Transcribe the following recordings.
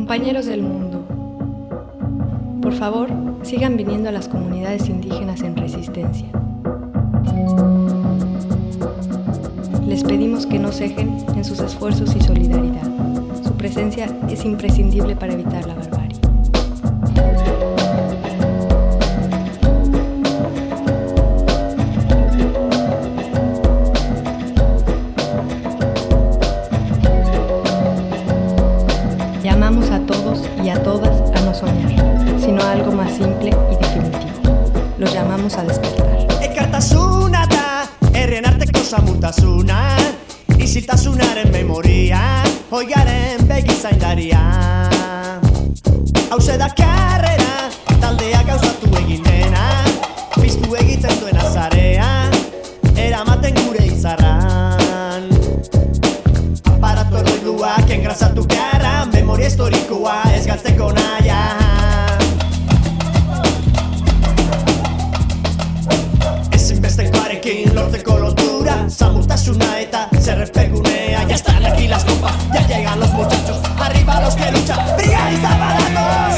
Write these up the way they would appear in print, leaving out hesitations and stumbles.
Compañeros del mundo, por favor, sigan viniendo a las comunidades indígenas en resistencia. Les pedimos que no cejen en sus esfuerzos y solidaridad. Su presencia es imprescindible para evitar la barbarie. Llamamos a todos y a todas a no soñar, sino a algo más simple y definitivo. Los llamamos a despertar. Ekartasuna da, herrien arteko samurtasuna, isiltasunaren memoria, hoigaren begizaindaria. Hauze da karrera, taldea gauzatu egin dena, piztu egiten duen azarea, eramaten gure izarran. Aparato erroiduak engrazatu beharra, memoria historikoa ez galtzeko naia. Ezinbestekoarekin lortzeko lotura, samurtasuna eta zerrezpegunea. Ya están aquí las copas, ya llegan los muchachos, arriba los que luchan, brigadistas baratos.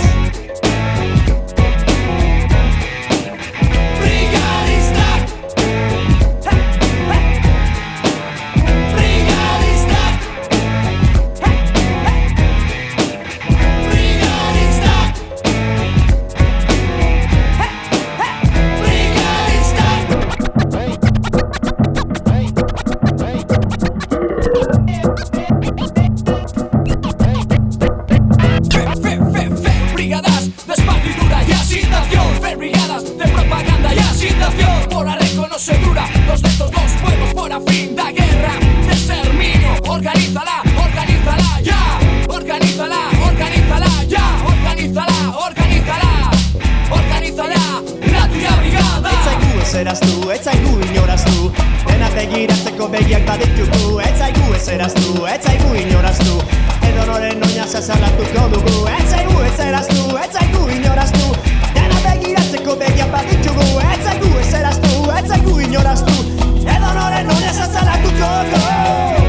Begiak baditugu, ez zaigu ezeraztu, ez zaigu inoraztu. Edonoren oinaz azalatuko dugu, ez zaigu ezeraztu, ez zaigu inoraztu. Dena begiratzeko begiak baditugu, ez zaigu ezeraztu, ez zaigu inoraztu. Edonoren oinaz azalatuko dugu.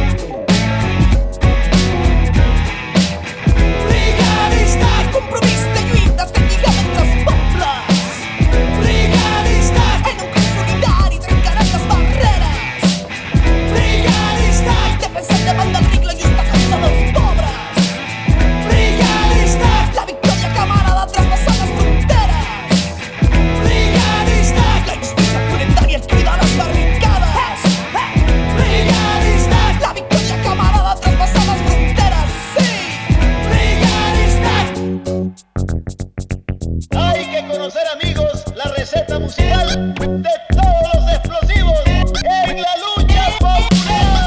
Brigadistak, compromís de lluita, fatiga mentre els pobles. Brigadistak, en un cos solidari trencaran les barreres. Defensant davant del ric la justa causa dels pobres. Brigadistak, la victòria camarada traspassant les fronteres. Brigadistak, la justícia planetària ens crida a les barricades. Brigadistak, la victòria camarada traspassant les fronteres. Sí! Brigadistak. Hay que conocer, amigos, la receta musical de todos los explosivos en la lucha popular.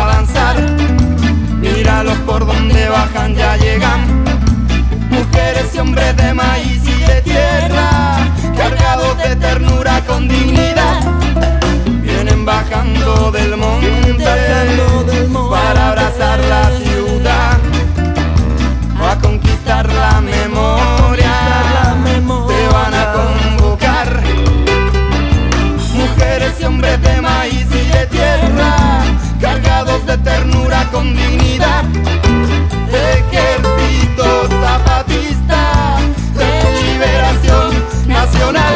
bajan, ya llegan mujeres y hombres de maíz y de tierra, cargados de ternura con dignidad, vienen bajando del monte para abrazar la ciudad, a conquistar la memoria, te van a convocar. Mujeres y hombres de maíz y de tierra, cargados de ternura con dignidad, ejército zapatista de liberación nacional.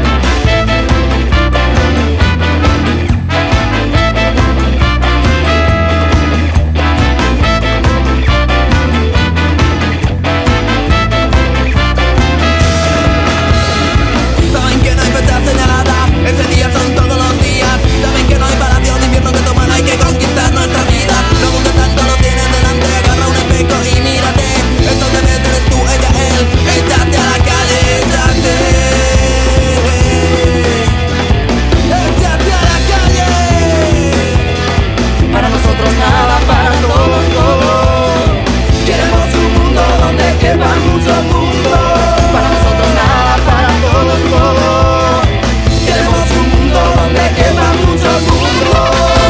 Saben que no hay fecha señalada, ese día son todos los días. Saben que no hay palacio de invierno que tomar, hay que conquistar nuestra vida. No busques tanto, lo tienes delante, agarra un espejo y mírate. Entonces eres tú, ella, él, échate a la calle, échate. Échate a la calle. Para nosotros nada, para todos, todos. Queremos un mundo donde quepan muchos mundos. Para nosotros nada, para todos, todos. Queremos un mundo donde quepan muchos mundos.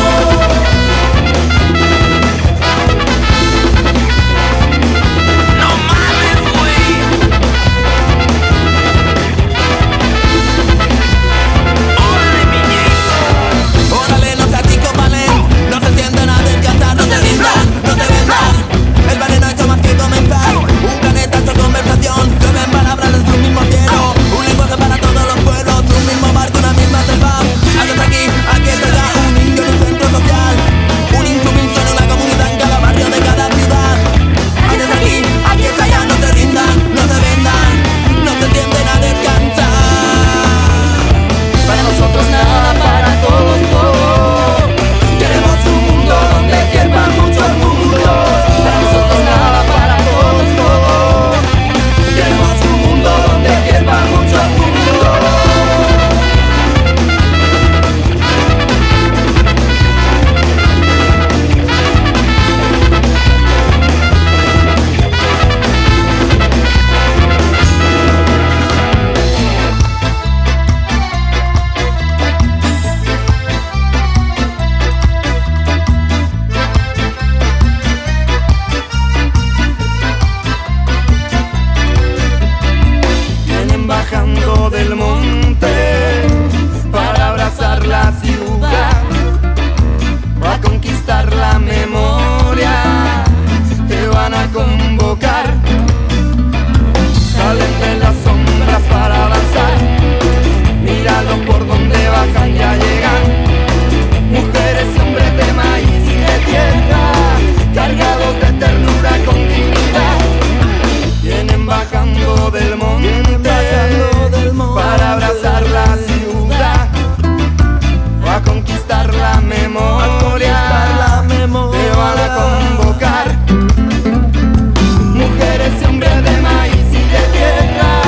No mames, güey. Órale, miñeco. Órale, no se aticopalen, no se sienten a descansar, no se rindan, no se vendan. El baile no ha hecho más que comenzar. Un planetazo de conversación, llueven palabras desde un mismo cielo. Un lenguaje para todos los pueblos, un mismo barco, una misma selva. Hasta aquí, aquí está ya un niño en un centro social, un insumiso en una comunidad en cada barrio de cada ciudad. Hasta aquí está ya, no se rindan, no se vendan, no se tienden a descansar. Para nosotros nada, para todos, todos. Queremos un mundo donde quepan muchos mundos. Para nosotros nada, para todos, todos. Queremos un mundo donde quepan muchos mundos. Vienen bajando del monte para abrazar la ciudad, a conquistar la memoria, te van a convocar. Salen de las sombras para avanzar, míralos por donde bajan, ya llegan. Mujeres y hombres de maíz y de tierra, cargados de ternura con dignidad, vienen bajando del monte para abrazar la ciudad, a conquistar la memoria, te van a convocar. Mujeres y hombres de maíz y de tierra,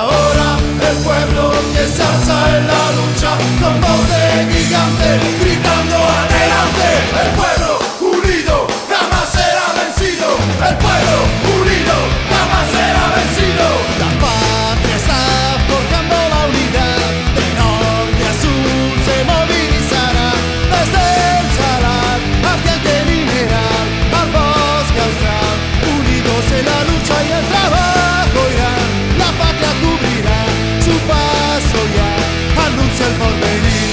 ahora el pueblo que se alza en la lucha con voz de gigante gritando adelante. El pueblo unido jamás será vencido. El pueblo unido jamás será vencido. La patria está forjando la unidad, de norte a sur se movilizará, desde el salar hasta el mineral, al bosque austral, unidos en la lucha y el trabajo irán, la patria cubrirá, su paso ya anuncia el porvenir.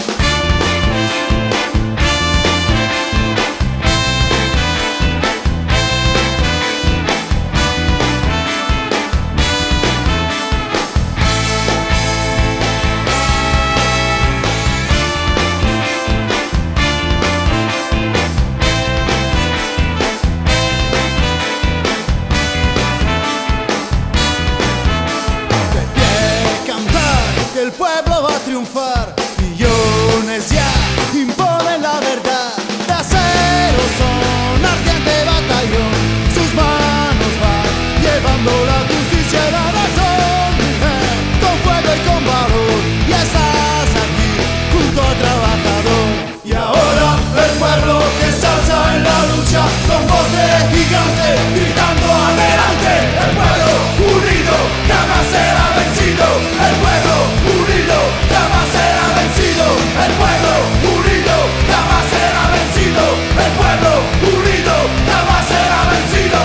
El pueblo va a triunfar, millones ya imponen la verdad. De acero son ardiente batallón, sus manos van llevando la justicia y la razón. Con fuego y con valor, ya estás aquí junto al trabajador. Y ahora el pueblo que se alza en la lucha con voz de gigante gritando adelante. El pueblo unido jamás será vencido. El pueblo unido jamás será vencido. El pueblo unido jamás será vencido. El pueblo unido jamás será vencido.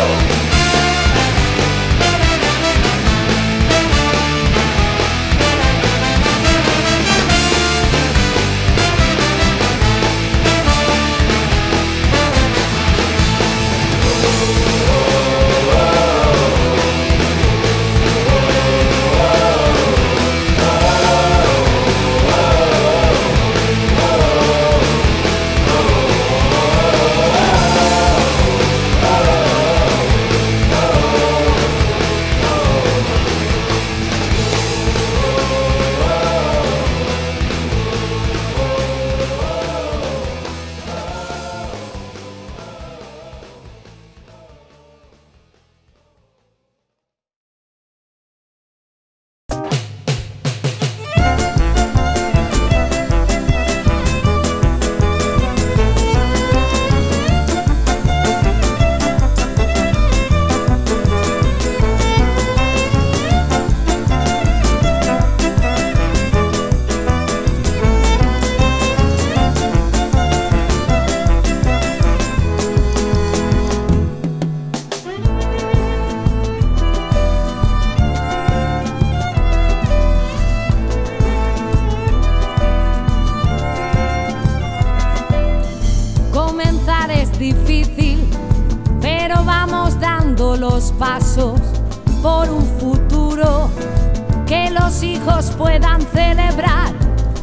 Los pasos por un futuro que los hijos puedan celebrar.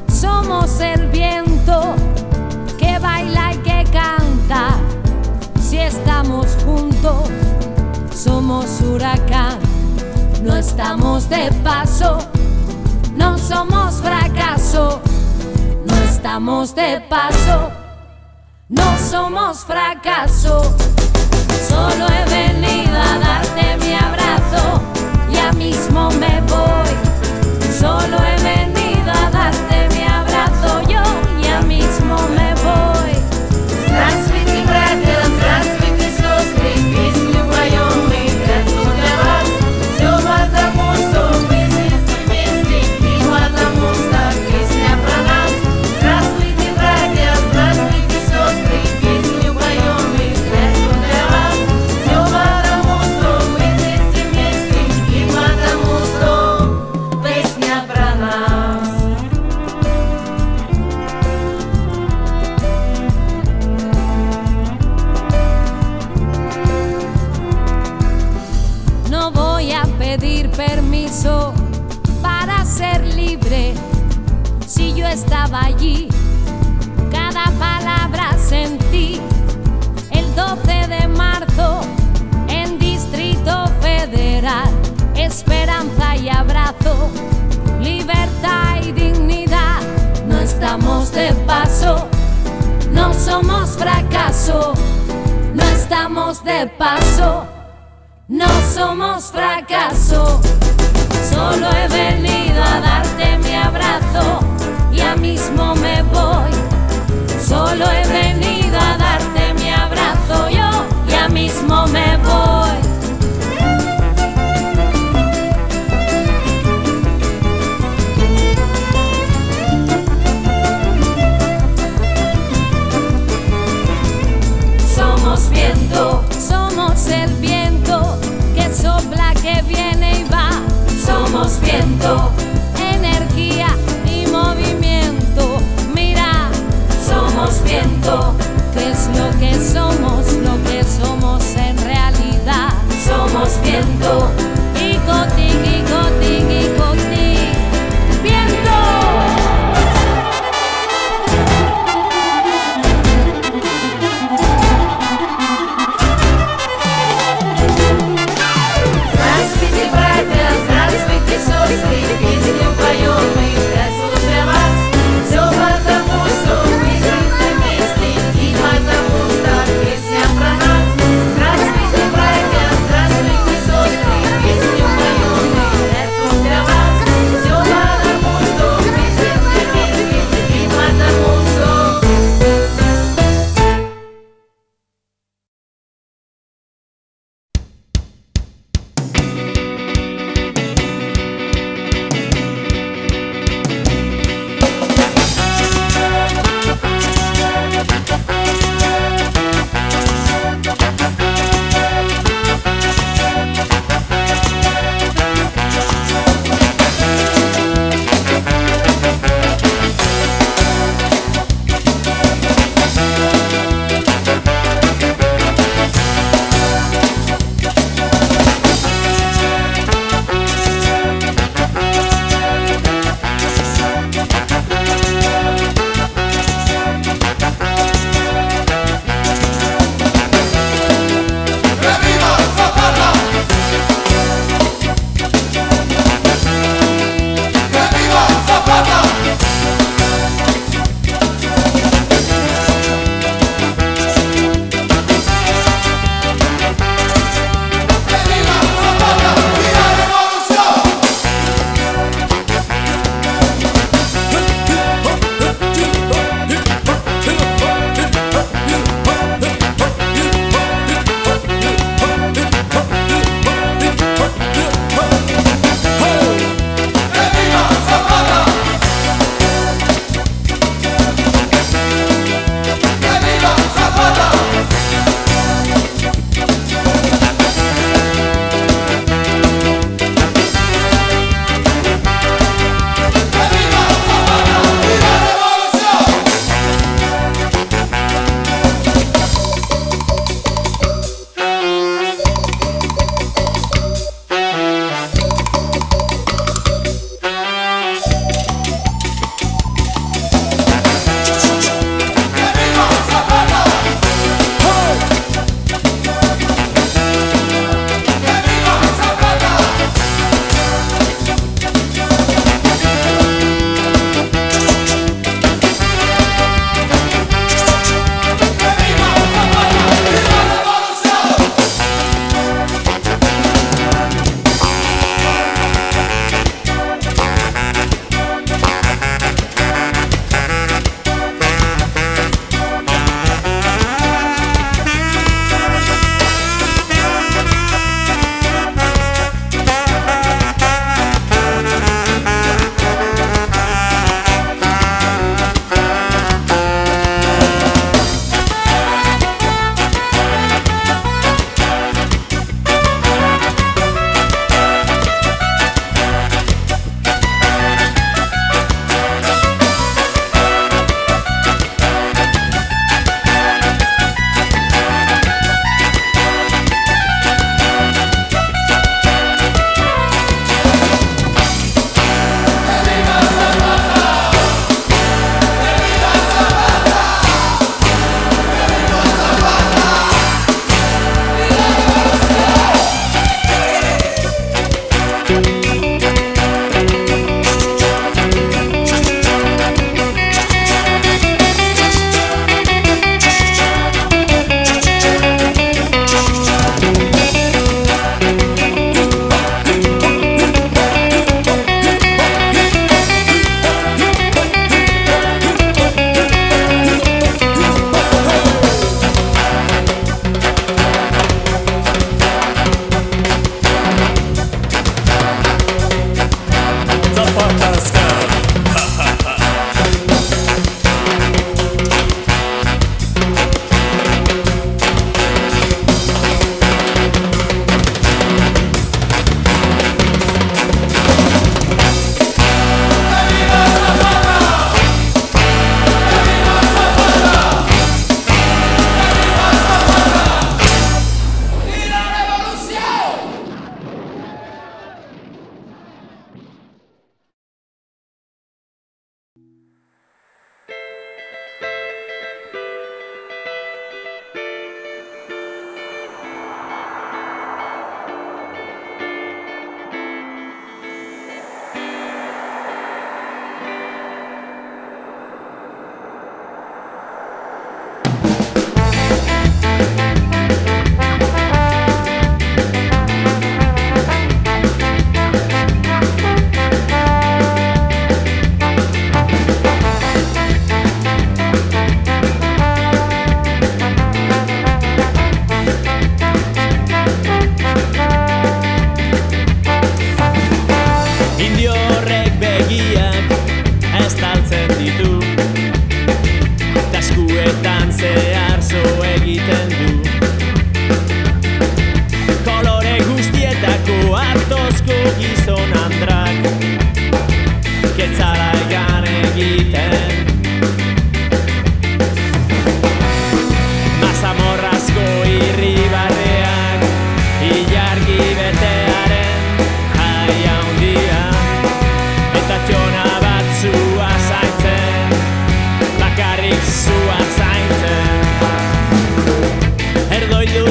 Somos el viento que baila y que canta. Si estamos juntos, somos huracán. No estamos de paso, no somos fracaso. No estamos de paso, no somos fracaso. Solo he venido a darte mi abrazo, ya mismo me voy. Solo he venido a darte mi abrazo, yo ya mismo me voy. Здравствуйте, братья, здравствуйте, сестры, песню поем мы, как тут для вас. Все потому, что мы здесь вместе, и потому, что песня про нас. Здравствуйте, братья, здравствуйте, сестры, песню поем мы, как тут для вас. Все потому, что мы здесь вместе, и потому, что песня про нас. No voy a pedir permiso para ser libre. Si yo estaba allí, cada palabra sentí. El 12 de marzo, en Distrito Federal, esperanza y abrazo, libertad y dignidad. No estamos de paso, no somos fracaso. No estamos de paso, no somos fracaso. Solo he venido a darte mi abrazo, ya mismo me voy. Solo he venido a darte mi abrazo, yo ya mismo me voy. Somos viento, somos el viento que sopla, que viene y va. Somos viento, energía y movimiento. Mira, somos viento, que es lo que somos en realidad. Somos viento, icoti, icoti, icoti, viento. Здравствуйте, братья, здравствуйте, сестры,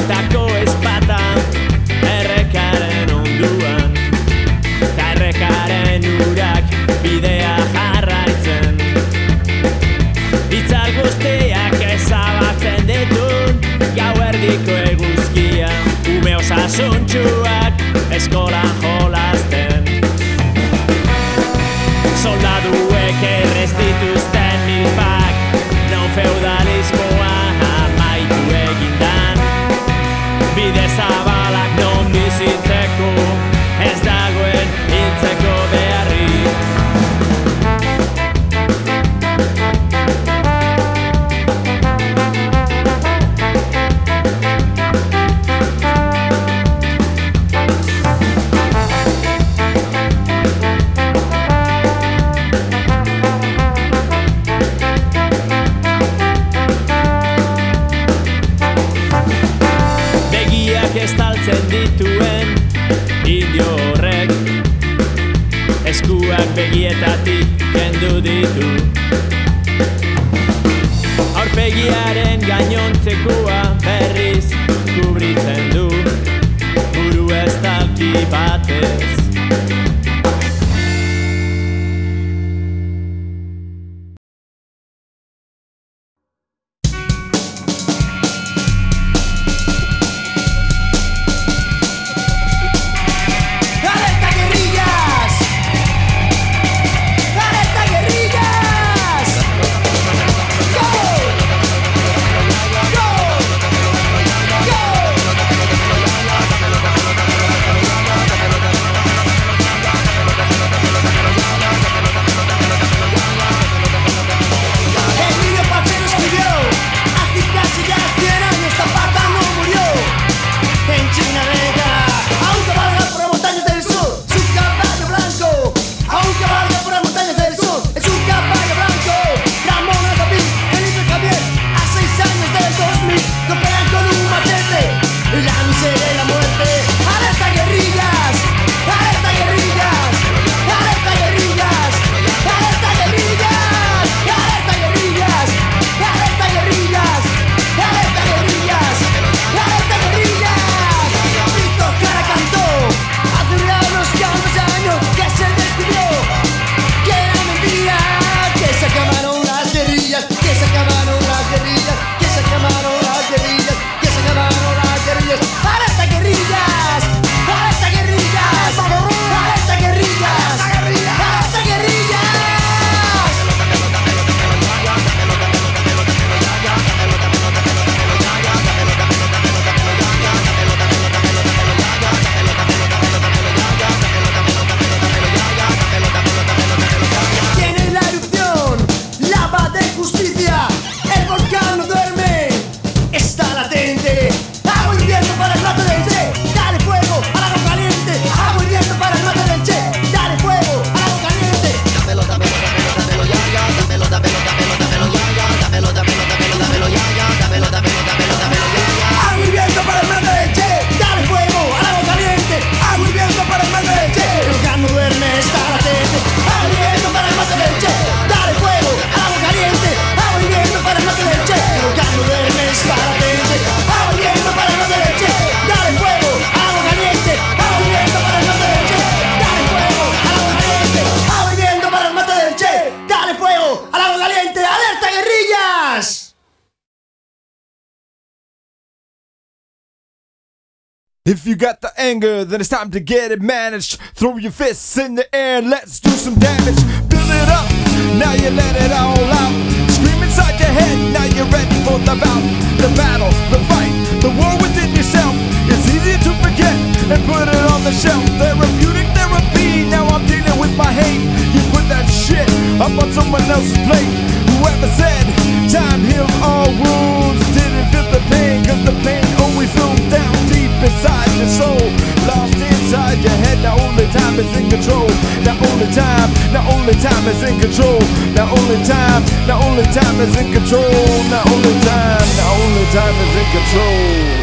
bertako ezpata errekaren onduan, ta errekaren urak bidea jarraitzen. Itzal guztiak ezabatzen ditun gauerdiko eguzkia, ume osasuntxuak eskolan jolasten. Soldaduek errez dituzten milpak, non feudalismoa amaitu egindan. Bide zabalak non bizitzeko, ez dagoen hiltzeko beharrik. Estaltzen dituen indio horrek eskuak begietatik kendu ditu. Aurpegiaren gainontzekoa berriz kubritzen du, buru estalki batez. If you got the anger, then it's time to get it managed. Throw your fists in the air, let's do some damage. Build it up, now you let it all out. Scream inside your head, now you're ready for the bout. The battle, the fight, the war within yourself. It's easy to forget and put it on the shelf. Therapeutic therapy, now I'm dealing with my hate. You put that shit up on someone else's plate. Whoever said time heals all wounds didn't feel the pain, cause the pain always zooms down deep inside your soul. Lost inside your head, now only time is in control. Now only time is in control. Now only time is in control. Now only time is in control.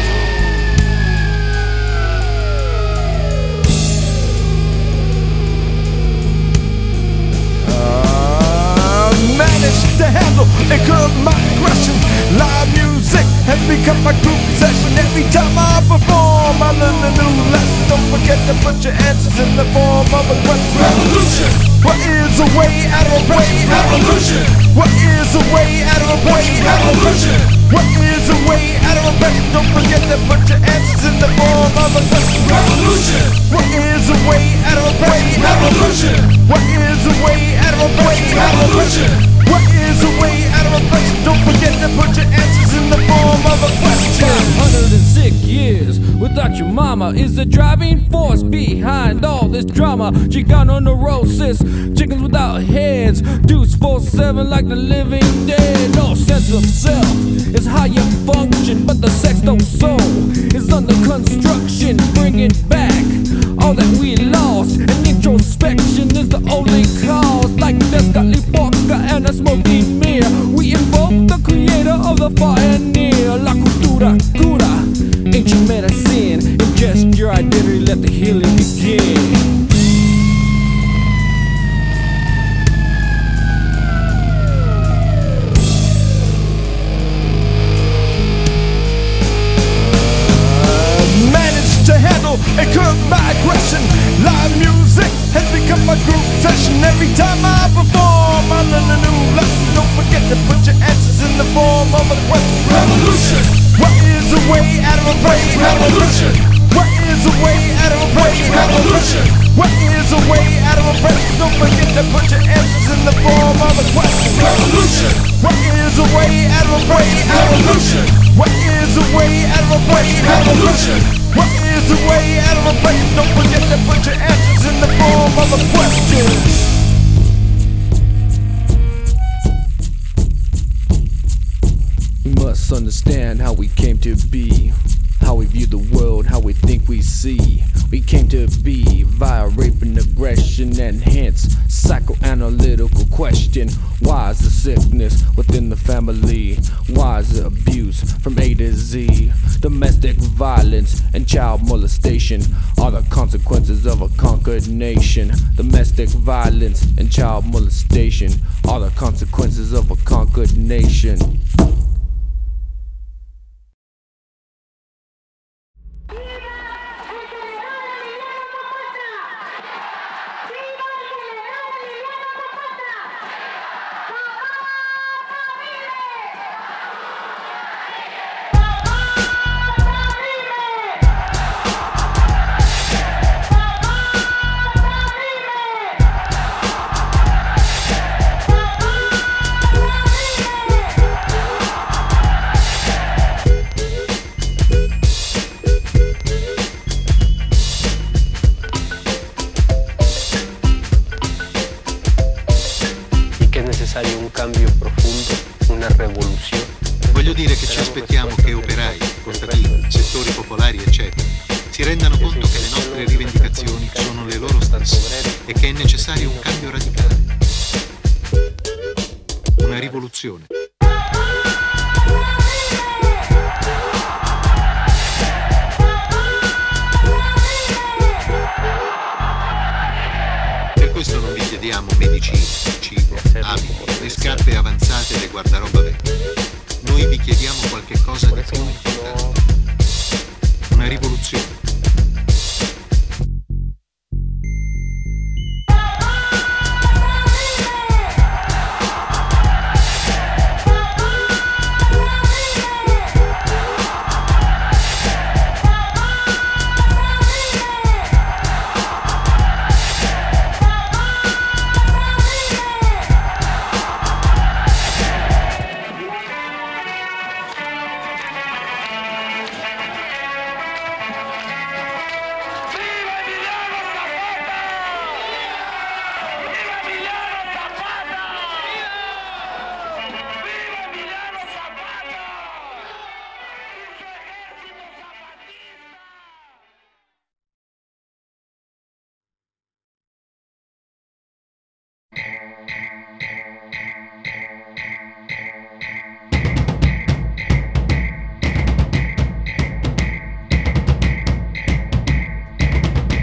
Managed to handle and curb my aggression. Live music music has become my group session. Every time I perform, I learn a new lesson. Don't forget to put your answers in the form of a question. Revolution. What is a way out of a way? Revolution. What is a way out of a way? Revolution. What is a way out of a way? Don't forget to put your answers in the form of a question. Revolution. What is a way out of a way? Revolution. What is a way out of a way? Revolution. What is a way out of a place? Don't forget to put your answers in the form of a question. 506 years without your mama is the driving force behind all this drama. She got on neurosis, chickens without heads, Deuce 4-7 like the living dead. No sense of self is how you function, but the sexto soul is under construction. Bring it back, all that we lost, and introspection is the only cause. Like Descali Porca and a smoking mirror, we invoke the creator of the pioneer. La cultura cura, ancient medicine. Ingest your identity, let the healing begin. Managed to handle and curb my aggression. Live music has become my group session. Every time I perform, I learn a new lesson. Don't forget to put your answers in the form of a question. Revolution. What is a way out of a way? Revolution. What is a way out of a way? Revolution. What is a way out of a way? Don't forget to put your answers in the form of a question. Revolution. What is a way out of a way? Revolution. What is a way out of a way? Revolution. What is a way out of a way? Don't forget to put your answers in the form of a question. We must understand how we came to be, how we view the world, how we think we see. We came to be via rape and aggression, and hence psychoanalytical question. Why is the sickness within the family? Why is the abuse from A to Z? Domestic violence and child molestation are the consequences of a conquered nation. Domestic violence and child molestation are the consequences of a conquered nation. Un cambio profondo, una rivoluzione. Voglio dire che ci aspettiamo che operai, contadini, settori popolari, eccetera, si rendano conto che le nostre rivendicazioni sono le loro stesse e che è necessario un cambio radicale. Una rivoluzione. Per questo non vi chiediamo medicine, cibo, abiti, le scarpe avanzate e le guardaroba vecchie. Noi vi chiediamo qualche cosa di più importante. Una rivoluzione.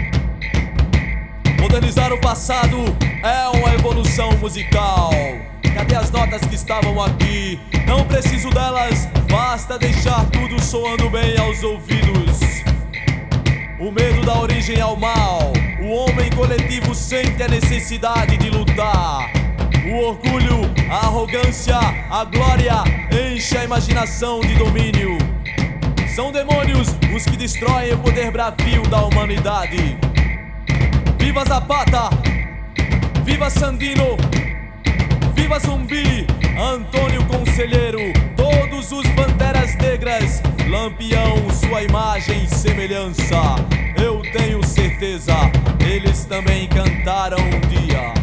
Modernizar o passado é uma evolução musical. Cadê as notas que estavam aqui? Não preciso delas, basta deixar tudo soando bem aos ouvidos. O medo dá origem ao mal. O homem coletivo sente a necessidade de lutar. O orgulho, a arrogância, a glória enche a imaginação de domínio. São demônios os que destroem o poder bravio da humanidade. Viva Zapata! Viva Sandino! Viva Zumbi! Antônio Conselheiro! Todos os Panteras Negras! Lampião, sua imagem e semelhança. Eu tenho certeza, eles também cantaram um dia.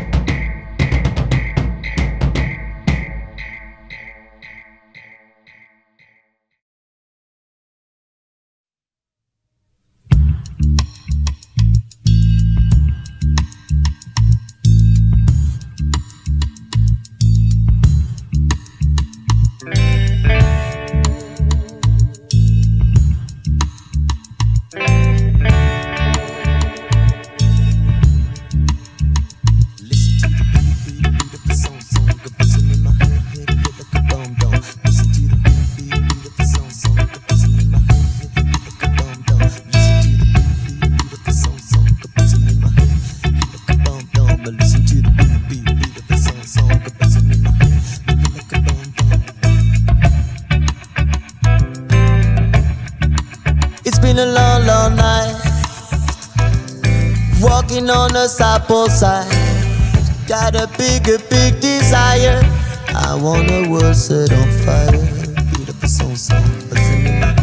On the Sapo side, got a big desire. I want a world set on fire. Beautiful song, buzzing in my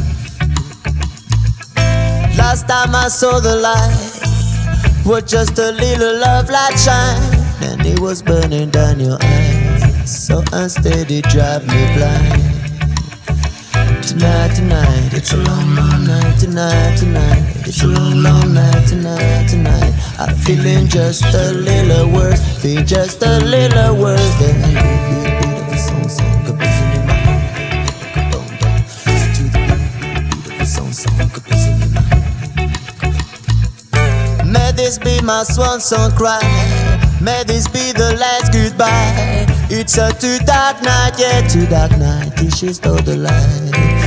head. Last time I saw the light, was just a little love light shine, and it was burning down your eyes, so unsteady, drive me blind. Tonight, tonight, it's a long, long night. Tonight, tonight, it's a long, long night. Tonight, tonight, I'm feeling just a little worse. Feel just a little worse than I beat of the song, good buzzing in my head. Listen to the beat of the song, good buzzing in my head. May this be my swan song cry. May this be the last goodbye. It's a too dark night, yeah, too dark night till she stole the light.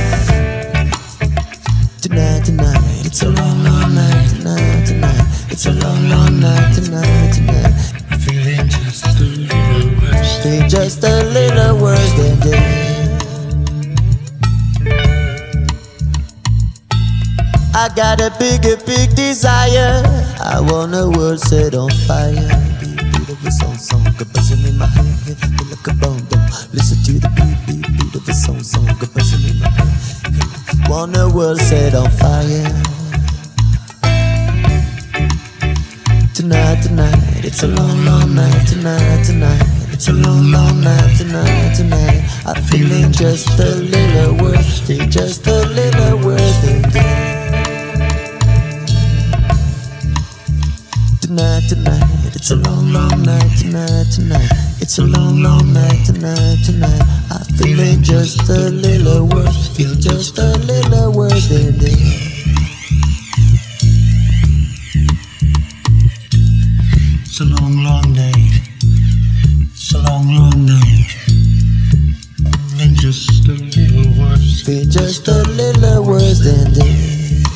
Tonight, tonight, it's a long, long night. Tonight, tonight, it's a long, long night. Tonight, tonight, I'm feeling just a little worse. Feel just a little worse than dead. I got a big desire. I want a world set on fire. Song, good buzzing in my head, feel like a bone. Listen to the beat of the song, good buzzing in my head. Want a world set on fire. Tonight, tonight, it's a long, long night. Tonight, tonight, it's a long, long night. Tonight, tonight, I'm feeling just a little worse. Feel just a little worse than dead. Tonight, tonight, it's a long, long night. Tonight, tonight, it's a long, long night. Tonight, tonight, I'm feeling just a little worse. Feel just a little worse than this. It's a long, long night. It's a long, long night. Feeling just a little worse. Feel just a little worse than this.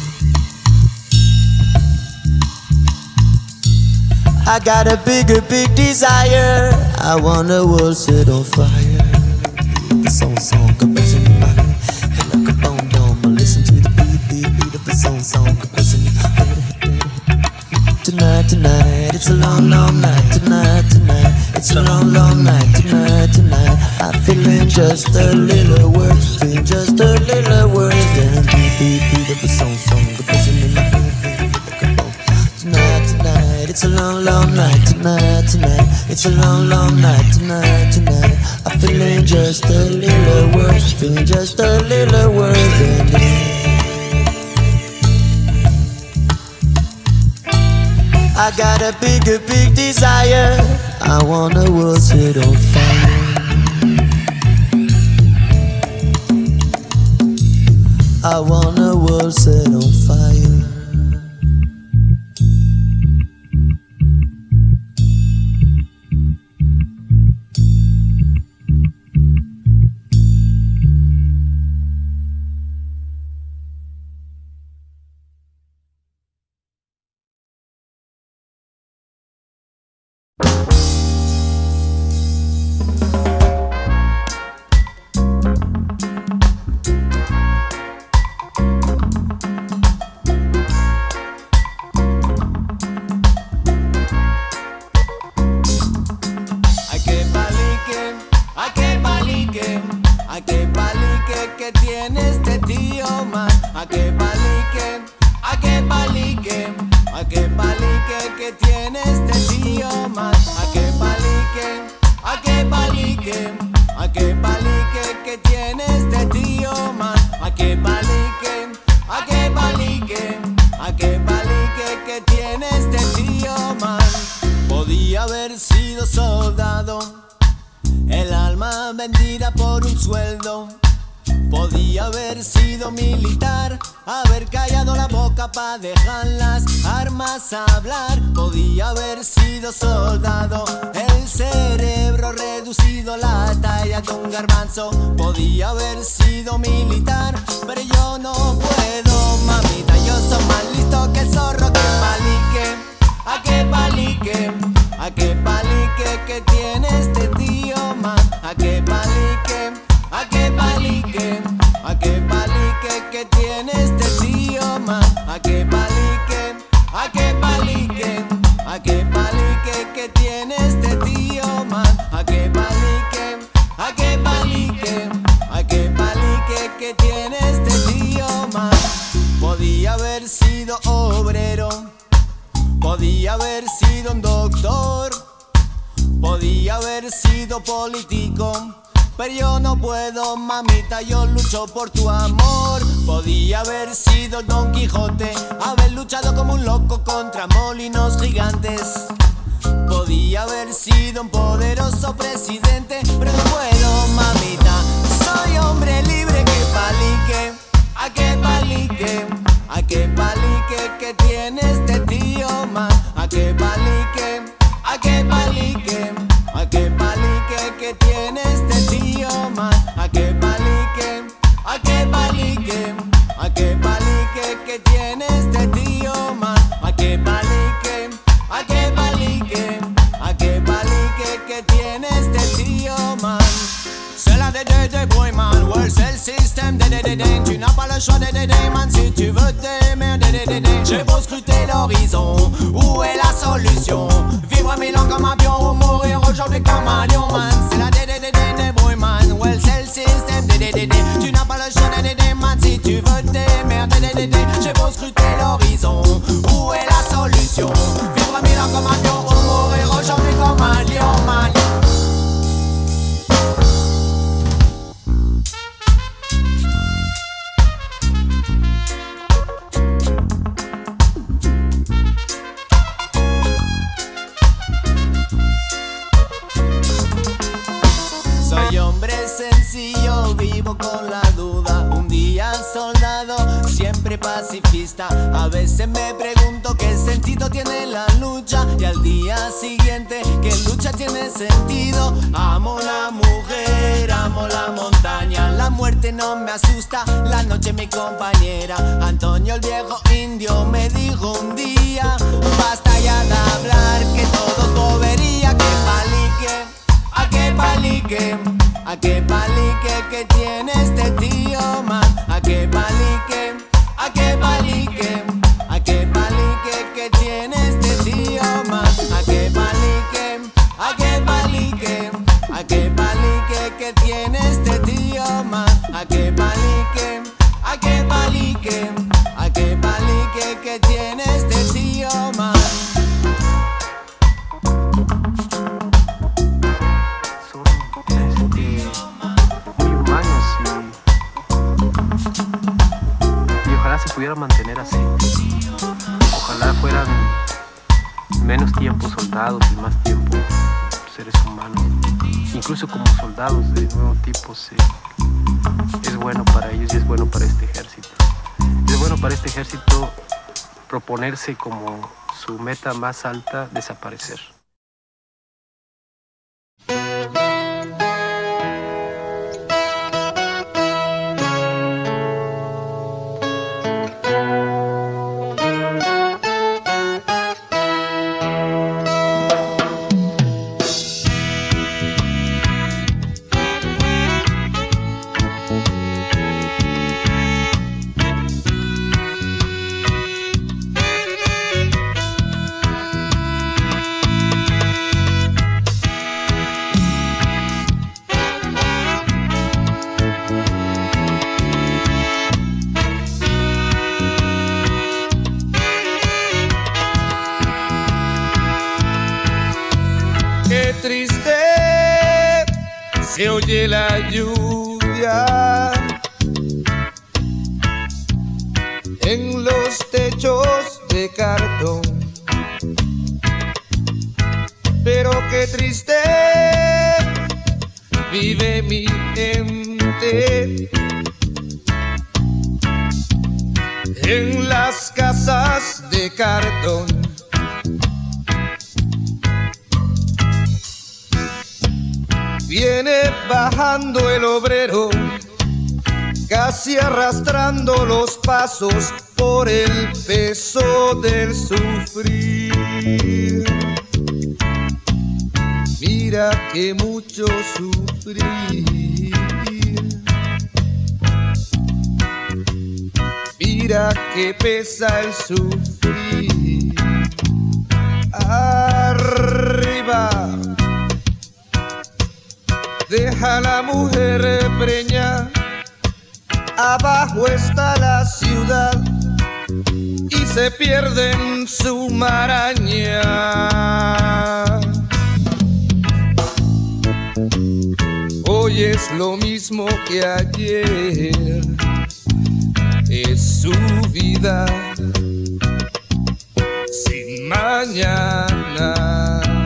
I got a big desire. I want the world set on fire. The song, good buzzing in my head. Feel like a bone. Listen to the beat of the song, good buzzing in my head. Tonight, tonight, it's a long, long night. Tonight, tonight, it's a long, long night. Tonight, tonight, I'm feeling just a little worse. Feeling just a little worse than the beat of the song, good buzzing in my head. Tonight, tonight, it's a long, long night. Tonight, tonight, it's a long, long night. Tonight, tonight, I'm feeling just a little worse. Feeling just a little worse than this. I got a big desire. I want the world set on fire. I want the world set on fire. que tiene este tío, man. A que palique, a que palique, a que palique que tiene este tío, man. A que palique, a que palique, a que palique que tiene este tío, man. A que palique, a que palique, a que palique que tiene este tío, man. Podía haber sido soldado, el alma vendida por un sueldo. Podía haber sido militar, haber callado la boca pa' dejar las armas hablar. Podía haber sido soldado, el cerebro reducido a la talla de un garbanzo. Podía haber sido militar, pero yo no puedo, mamita. Yo soy más listo que el zorro que palique. A que palique, a que palique que tiene este tío, man. A que palique, a que palique, a que palique que tiene este tío, man. A que palique, a que palique, a que palique que tiene este tío, man. A que palique, a que palique, a que palique que tiene este tío, man. Podía haber sido obrero, podía haber sido un doctor, podía haber sido político, pero yo no puedo, mamita, yo lucho por tu amor. Podía haber sido el Don Quijote, haber luchado como un loco contra molinos gigantes. Podía haber sido un poderoso presidente, pero no puedo, mamita, soy hombre libre. Que palique, a que palique, a que palique que tiene este tío, man. A que palique, a que palique, a que palique que tiene este tío, man. A que palique, a que palique, a que palique que tiene este tío, man. A que palique, a que palique, a que palique que tiene este tío, man. C'est la DDD boy man, ouais c'est le système DDD. Tu n'as pas le choix DDD man si tu veux t'aimer DDD. J'ai beau scruter l'horizon, où est la solution? Vivre à Milan comme un pion ou mourir aujourd'hui comme un lion man. C'est la DDD boy man, ouais c'est le système DDD. Tu n'as pas le choix DDD man si tu veux t'aimer DDD. J'ai beau scruter l'horizon, où est la solution? Vivre à Milan comme un pion ou mourir aujourd'hui comme un lion man. Soy hombre sencillo, vivo con la duda. Un día soldado, siempre pacifista. A veces me pregunto qué sentido tiene la lucha, y al día siguiente qué lucha tiene sentido. Amo la mujer, amo la montaña. La muerte no me asusta, la noche mi compañera. Antonio el viejo indio me dijo un día: basta ya de hablar, que todo es bobería. Que palique, a que palique, a que palique que tiene este tío, man. A que palique, a que palique, a que palique que tiene este tío, man. A que palique, a que palique, a que palique que tiene este tío, man. A que palique, a que palique, a que palique que tiene este tío, man. Y ojalá se pudiera mantener así. Ojalá fueran menos tiempo soldados y más tiempo seres humanos. Incluso como soldados de nuevo tipo es bueno para ellos y es bueno para este ejército. Es bueno para este ejército proponerse como su meta más alta desaparecer. Qué triste se oye la lluvia en los techos de cartón. Pero qué triste vive mi gente en las casas de cartón. Viene bajando el obrero, casi arrastrando los pasos por el peso del sufrir. Mira que mucho sufrir. Mira que pesa el sufrir. Arriba. Deja la mujer preña, abajo está la ciudad y se pierde en su maraña. Hoy es lo mismo que ayer, es su vida sin mañana.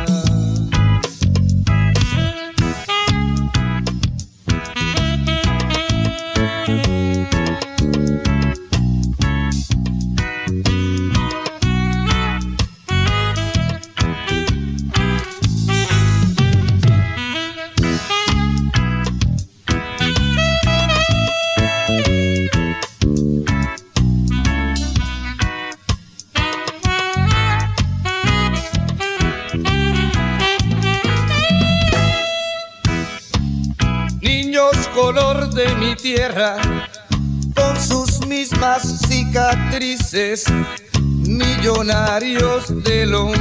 Color de mi tierra, con sus mismas cicatrices, millonarios de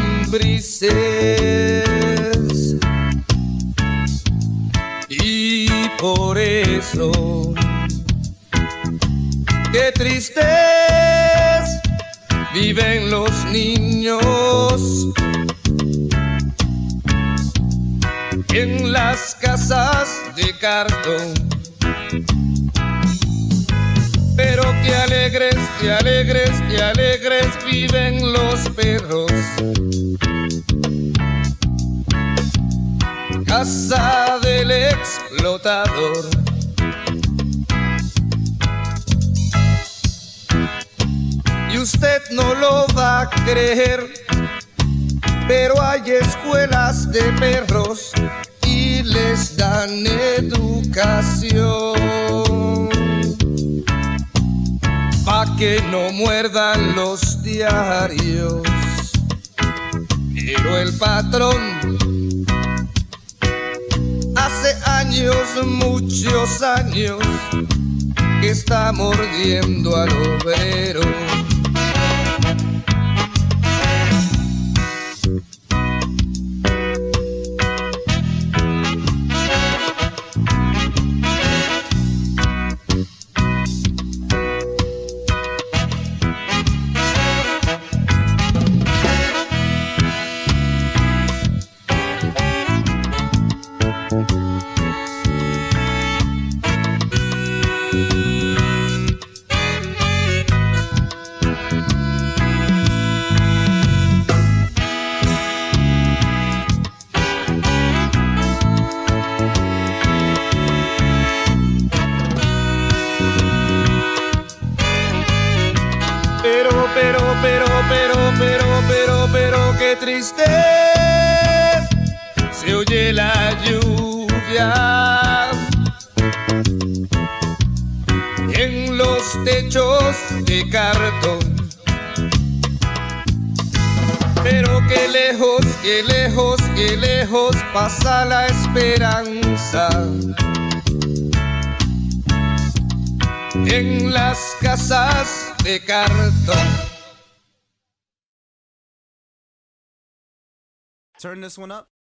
lombrices. Y por eso, qué tristes viven los niños en las casas de cartón. Pero qué alegres, qué alegres, qué alegres viven los perros. Casa del explotador. Y usted no lo va a creer, pero hay escuelas de perros y les dan educación pa' que no muerdan los diarios. Pero el patrón hace años, muchos años, que está mordiendo al obrero. Pero qué triste se oye la lluvia en los techos de cartón. Pero qué lejos, qué lejos, qué lejos pasa la esperanza en las casas de cartón. Turn this one up.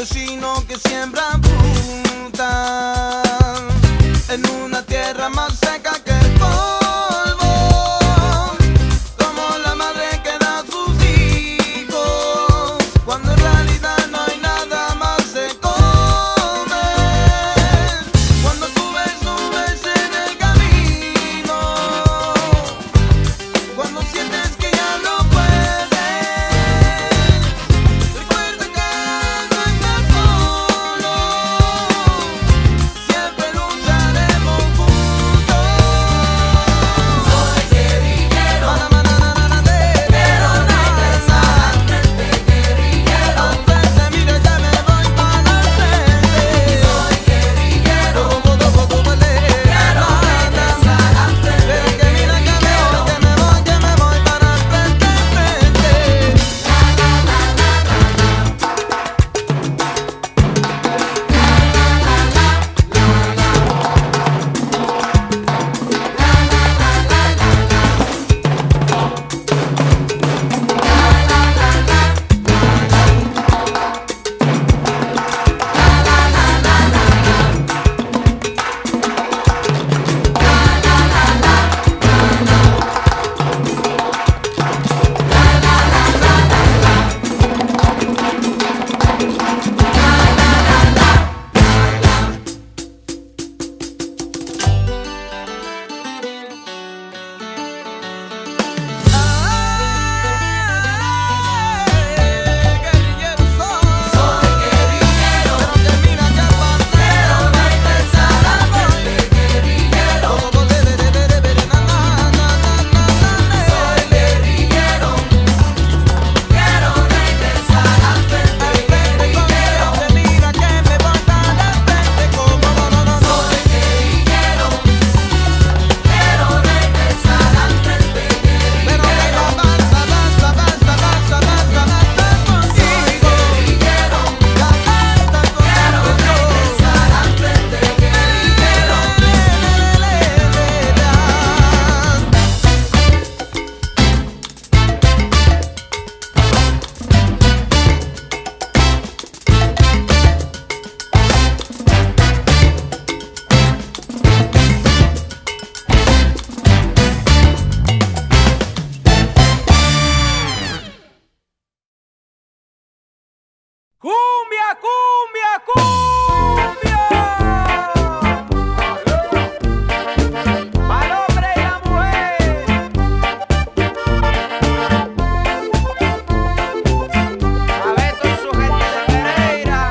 campesino que siembra fruta en una tierra más seca que el polvo, como la madre que da a sus hijos cuando en realidad no hay nada más de comer. Cuando tú ves nubes en el camino, cuando sientes que ya no puedes, recuerda que no estás solo, siempre lucharemos juntos. Soy guerrillero, pero no interesante, guerrillero. Al frente, mira, ya me voy para el frente. Soy guerrillero, pero no interesante, pero que mira que me voy para el frente, ¡Cumbia, cumbia, cumbia! ¡Al hombre y la mujer! A ver, con su gente de Pereira.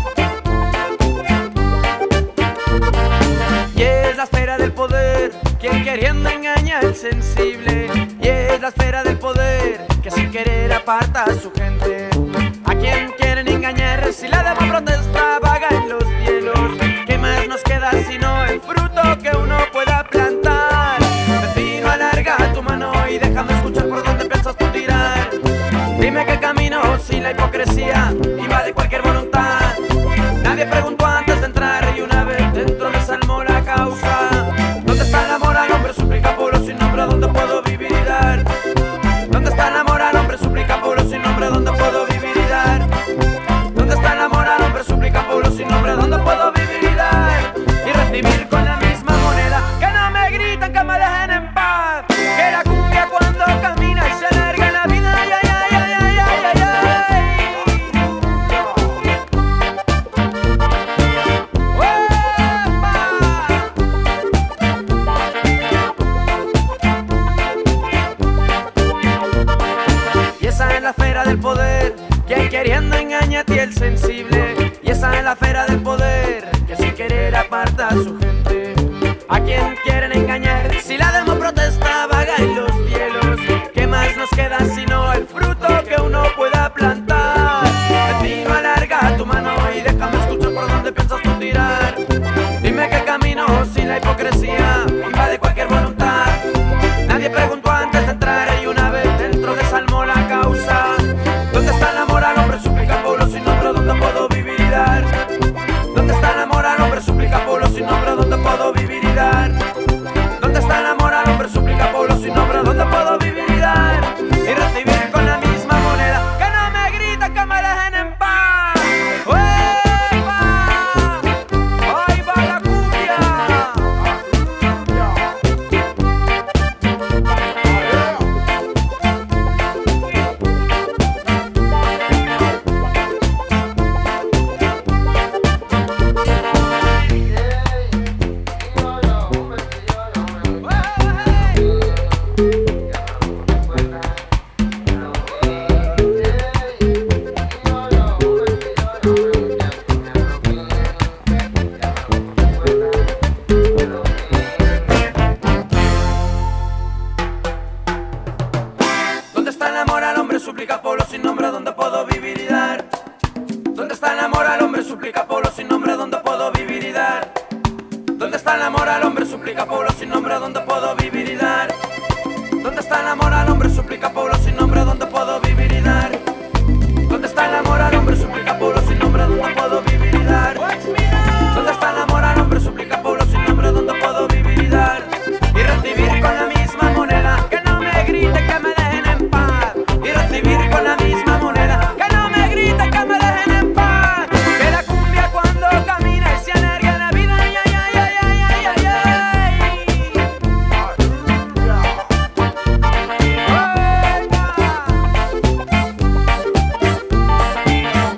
y es la esfera del poder quien queriendo engaña al sensible, y es la esfera del poder que sin querer aparta a su gente. A quien quieren engañar si la demo protesta vaga en los cielos. ¿Qué más nos queda sino el fruto que uno pueda plantar? Vecino, alarga tu mano y déjame escuchar por dónde piensas tú tirar. Dime qué camino sin la hipocresía invade cualquier voluntad. Nadie preguntó antes de entrar y una vez dentro me salmó la causa. ¿Dónde está el amor al hombre? Suplica pueblo sin nombre, ¿dónde puedo vivir y dar? ¿Dónde está el amor al hombre? Suplica pueblo sin nombre, ¿dónde puedo vivir y dar? ¿Dónde está el amor al hombre? Suplica pueblo sin nombre, ¿dónde puedo vivir y dar? Y recibir con la misma moneda, que no me gritan, que me dejen en paz. Que la cumbia cuando camina y se alarga la vida, ay, ay, ay, ay, ay, ay, ay, ay. Y esa es la esfera del poder, quien queriendo engaña a ti el sensible. Y esa es la esfera del poder, que sin querer aparta a su gente. A quien quieren engañar si la demo protesta vaga en los cielos. ¿Qué más nos queda sino el fruto que uno pueda plantar? Vecino, alarga tu mano y déjame escuchar por dónde piensas tú tirar. Dime qué camino sin la hipocresía invade cualquier voluntad. Nadie preguntó antes de entrar y una vez dentro desalmó la causa. ¿Dónde está el amor al hombre? Suplica pueblo sin nombre, ¿dónde puedo está el amor al hombre? Suplica pueblo sin nombre, ¿dónde puedo vivir y dar? ¿Dónde está el amor al hombre? Suplica pueblo sin nombre, ¿dónde puedo vivir y dar? ¿Dónde está el amor al hombre? Suplica pueblo sin nombre, ¿dónde puedo vivir y dar? ¿Dónde está el amor al hombre? Suplica pueblo sin nombre, ¿dónde puedo vivir y dar? ¿Dónde está el amor al hombre? Suplica pueblo sin nombre, ¿dónde puedo vivir y dar? Y recibir con la misma moneda, que no me grite, que me dejen en paz. Y recibir con la misma moneda, que no me grite, que me dejen en paz. Que la cumbia cuando camina se energa la vida, ay, ay, ay, ay, ay, ay, ay.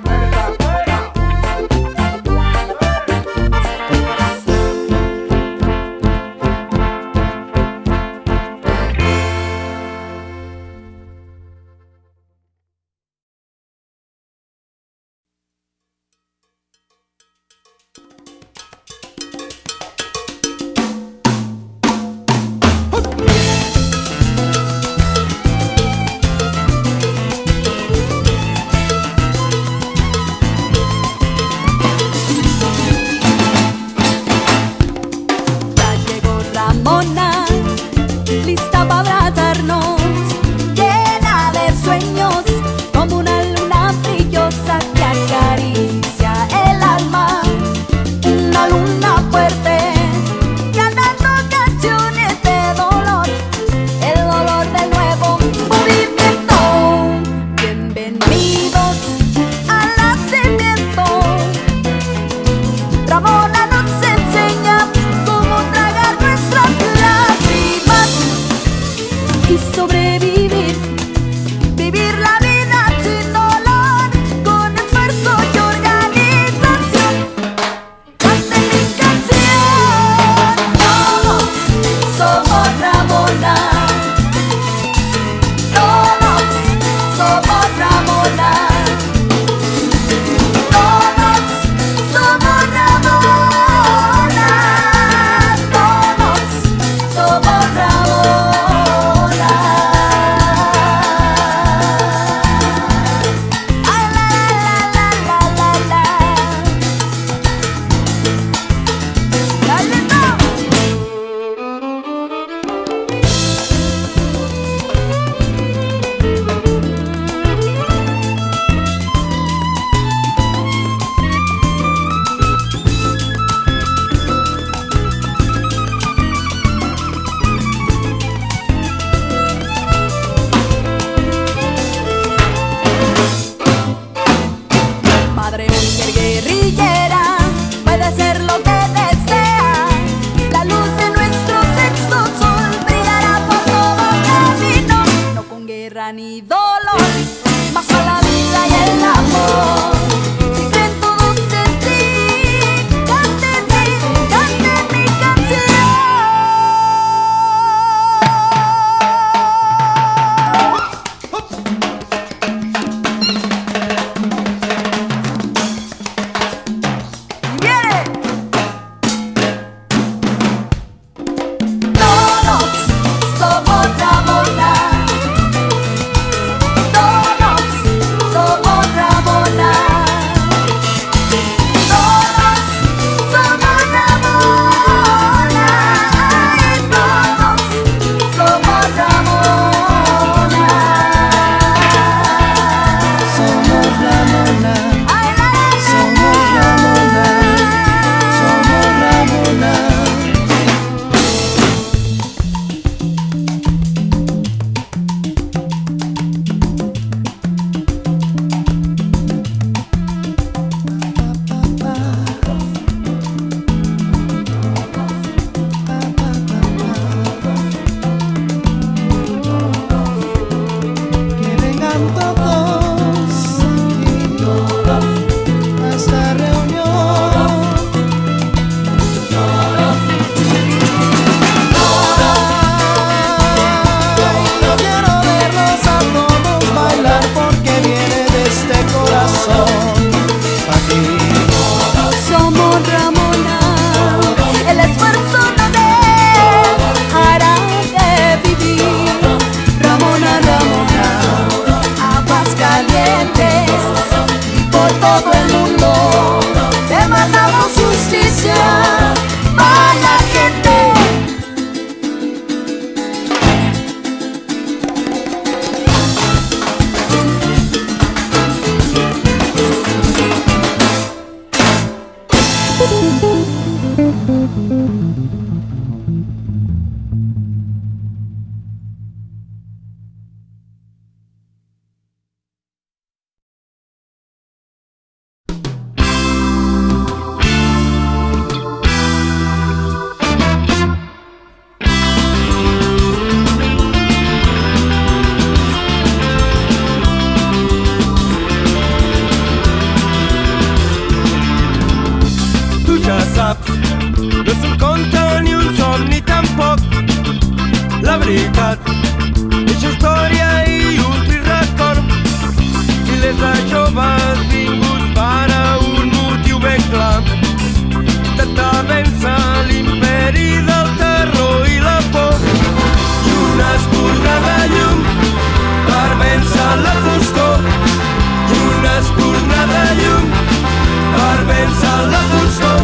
saps, no és un conte ni un somni tampoc. La veritat, eixa història i ultri record, milers de joves vinguts per a un motiu ben clar. Intentar vèncer l'imperi del terror i la por, i una espurna de llum per vèncer la foscor, i una espurna de llum per vèncer la foscor.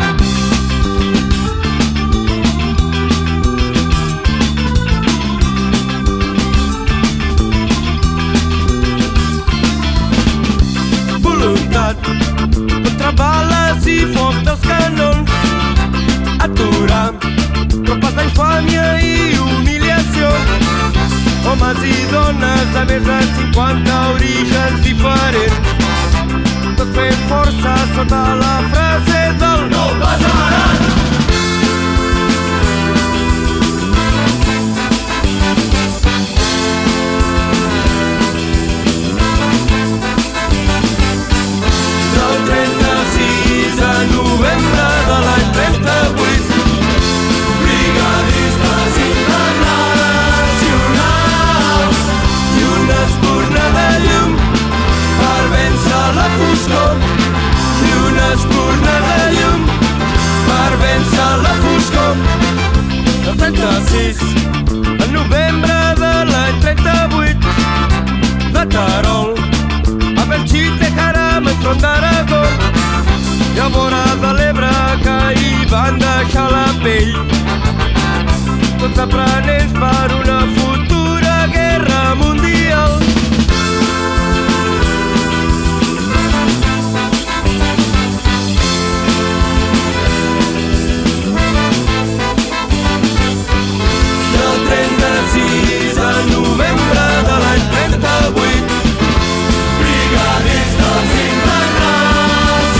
Voluntat contra bales i foc dels canons, aturar tropes d'infàmia i humiliació, homes i dones de més de 50 orígens diferents, tots fent força sota la frase del no passaran. Del 36 a novembre de l'any 38, brigadistes internacionals i una espurna de llum per vèncer la foscor, i una espurna de llum per vèncer la foscor. El 36, el novembre de l'any 38, de Terol a Belchite, Caram, enfront d'Aragó, i a vora de l'Ebre que hi van deixar la pell, tots aprenents per una futura guerra mundial. Del 36 a novembre de l'any 38, brigadistes internacionals.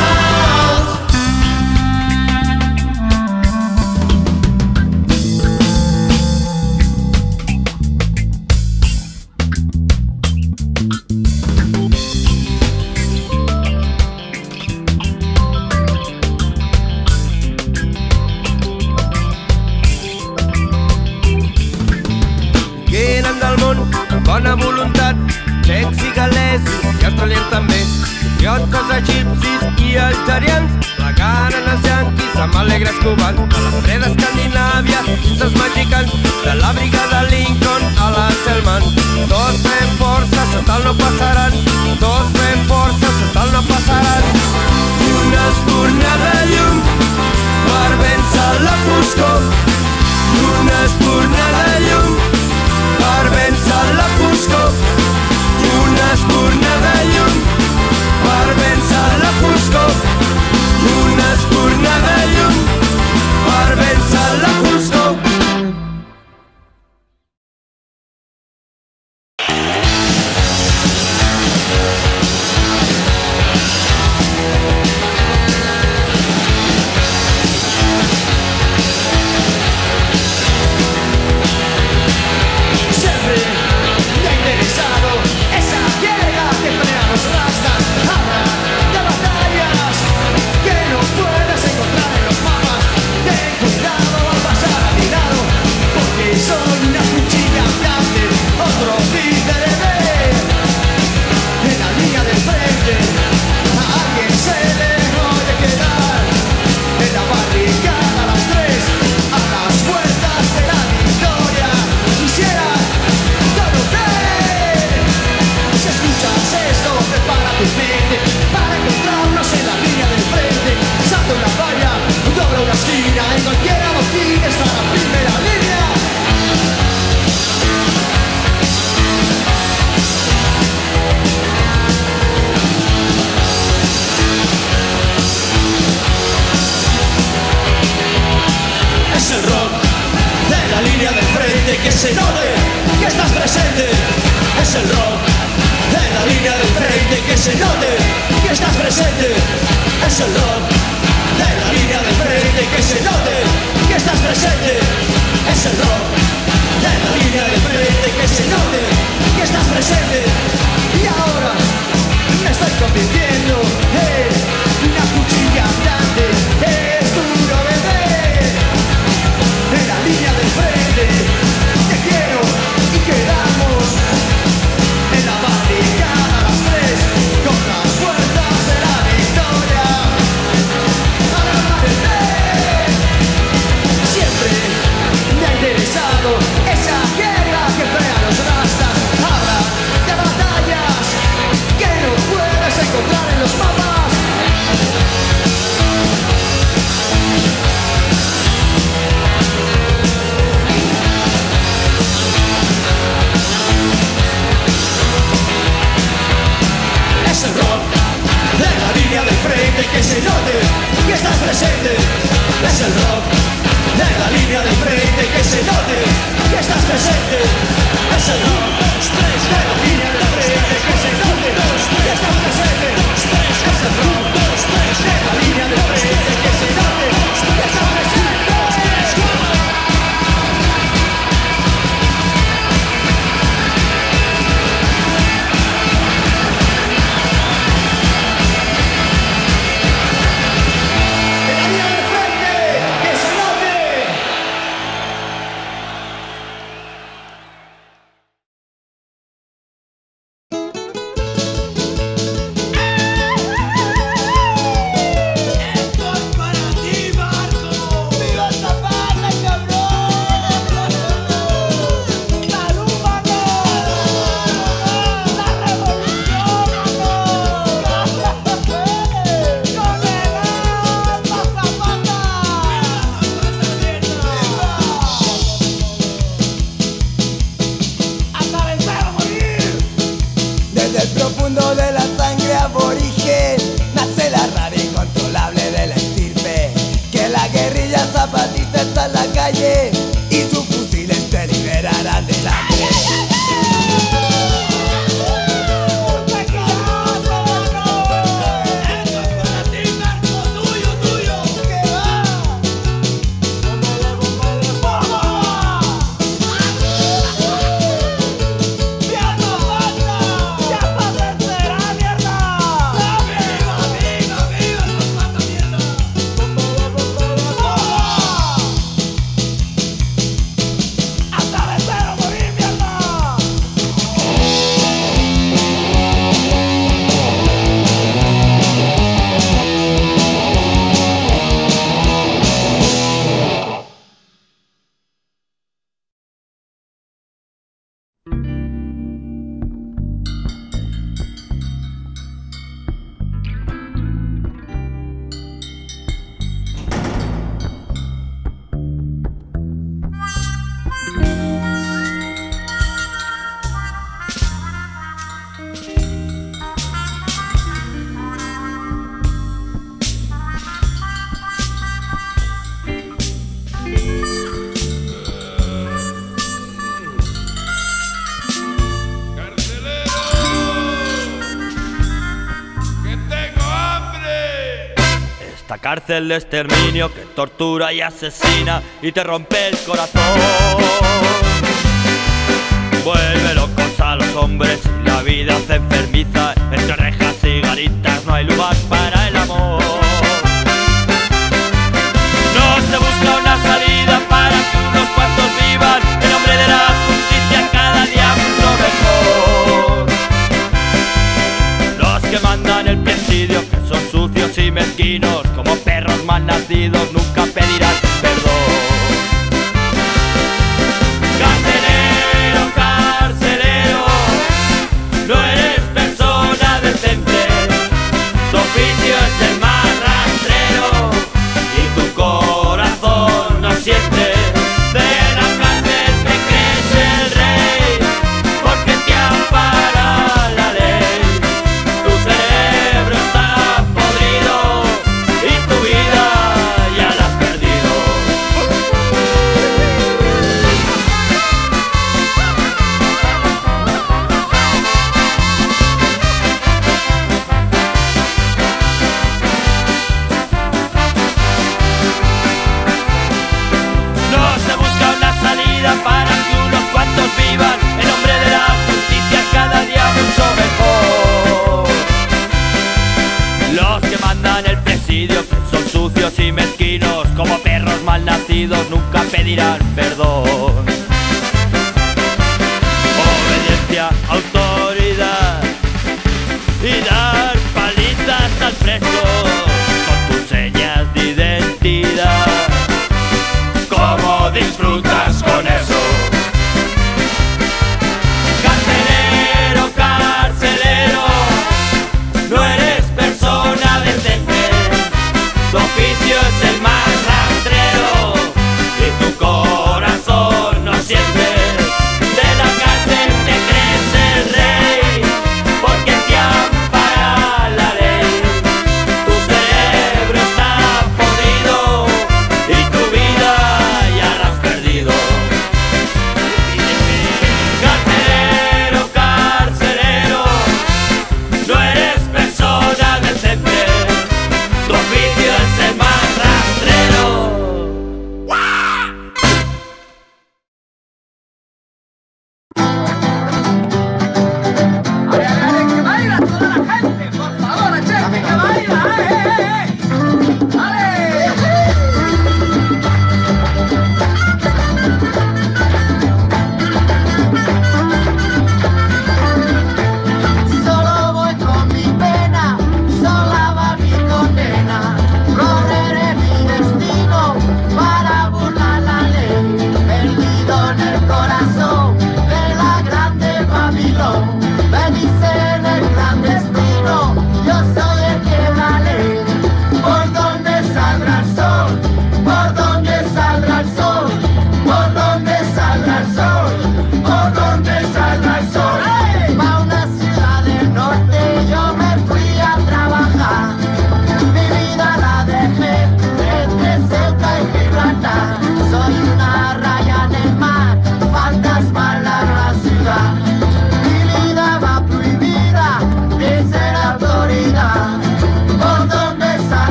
Venen del món amb bona voluntat, txecs i galesos i australians també, patriotes egipcis i algerians, plegaren els yanquis amb alegres cubans, de la freda Escandinàvia fins als mexicans, de la brigada Lincoln a la Selman. Tots fem força, sota el no passaran, tots fem força, sota el no passaran, i una espurna de llum per vèncer la foscor, i una espurna de llum per vèncer la foscor, i una espurna de llum per vèncer la foscor, i una espurna de llum per vèncer la foscor. que se note que estás presente. Es el rock en la línea del frente, que se note que estás presente. Es el rock en la línea del frente, que se note que estás presente. Es el rock en la línea del frente, que se note que estás presente. Y ahora me estoy convirtiendo en una cuchilla andante. que se note que estás presente. Es el rock de la línea del frente, que se note que estás presente. Es el rock de la línea del frente, que se note que estás presente. Es el rock de la línea del frente, que se note que estás presente. Cárcel de exterminio que tortura y asesina y te rompe el corazón. Vuelve locos a los hombres y la vida se enfermiza. Entre rejas y garitas no hay lugar para el amor. No se busca una salida para que unos cuantos vivan. En nombre de la justicia cada día mucho mejor. Los que mandan el presidio, que son sucios y mezquinos, como perros mal nacidos, nunca pedirán perdón. Carcelero, carcelero, no eres persona decente. Tu oficio es el más rastrero y tu corazón no siente. De la cárcel te crees el rey, porque te ampara la ley. Tu cerebro está podrido y tu vida ya la has perdido. No se busca una salida para que unos cuantos vivan. En nombre de la justicia cada día mucho mejor. Los que mandan el presidio, que son sucios y mezquinos, como perros mal nacidos, nunca pedirán perdón. Obediencia, autoridad y dar palizas al preso son tus señas de identidad. ¿Cómo disfrutas con eso? Carcelero, carcelero, no eres persona decente. Tu oficio es el más rastrero y tu corazón no siente. De la cárcel te crees el rey, porque te ampara la ley.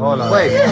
Hola.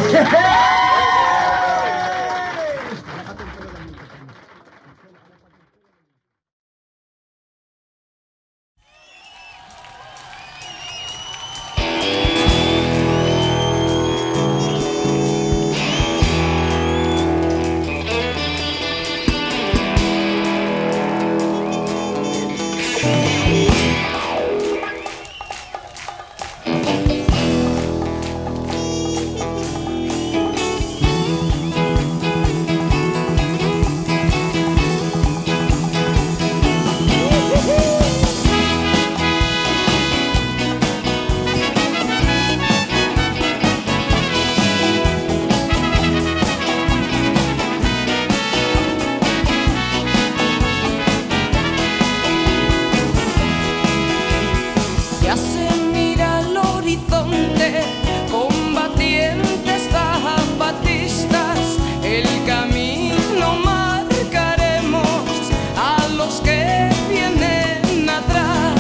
Ya se mira al horizonte, combatientes zapatistas, el camino marcaremos a los que vienen atrás.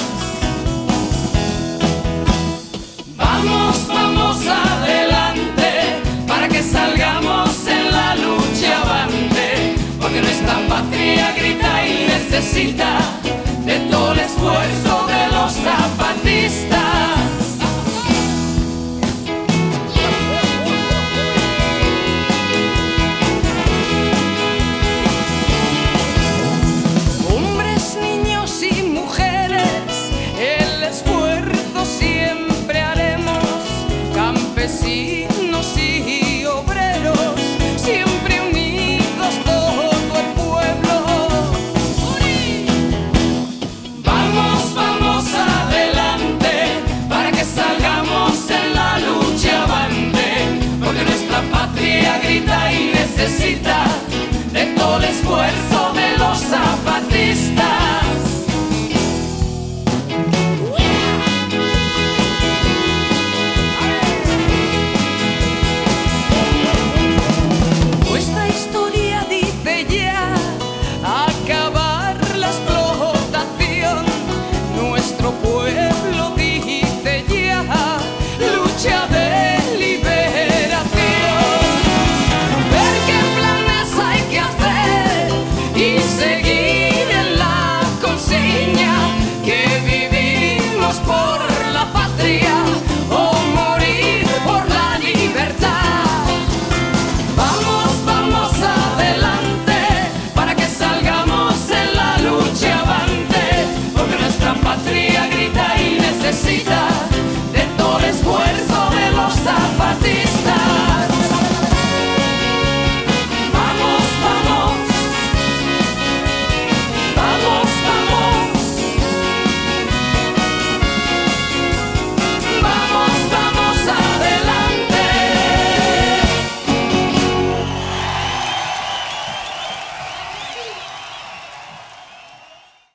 Vamos, vamos adelante, para que salgamos en la lucha avante, porque nuestra patria grita y necesita de todo el esfuerzo de los zapatistas. Hombres, niños y mujeres, el esfuerzo siempre haremos, campesinos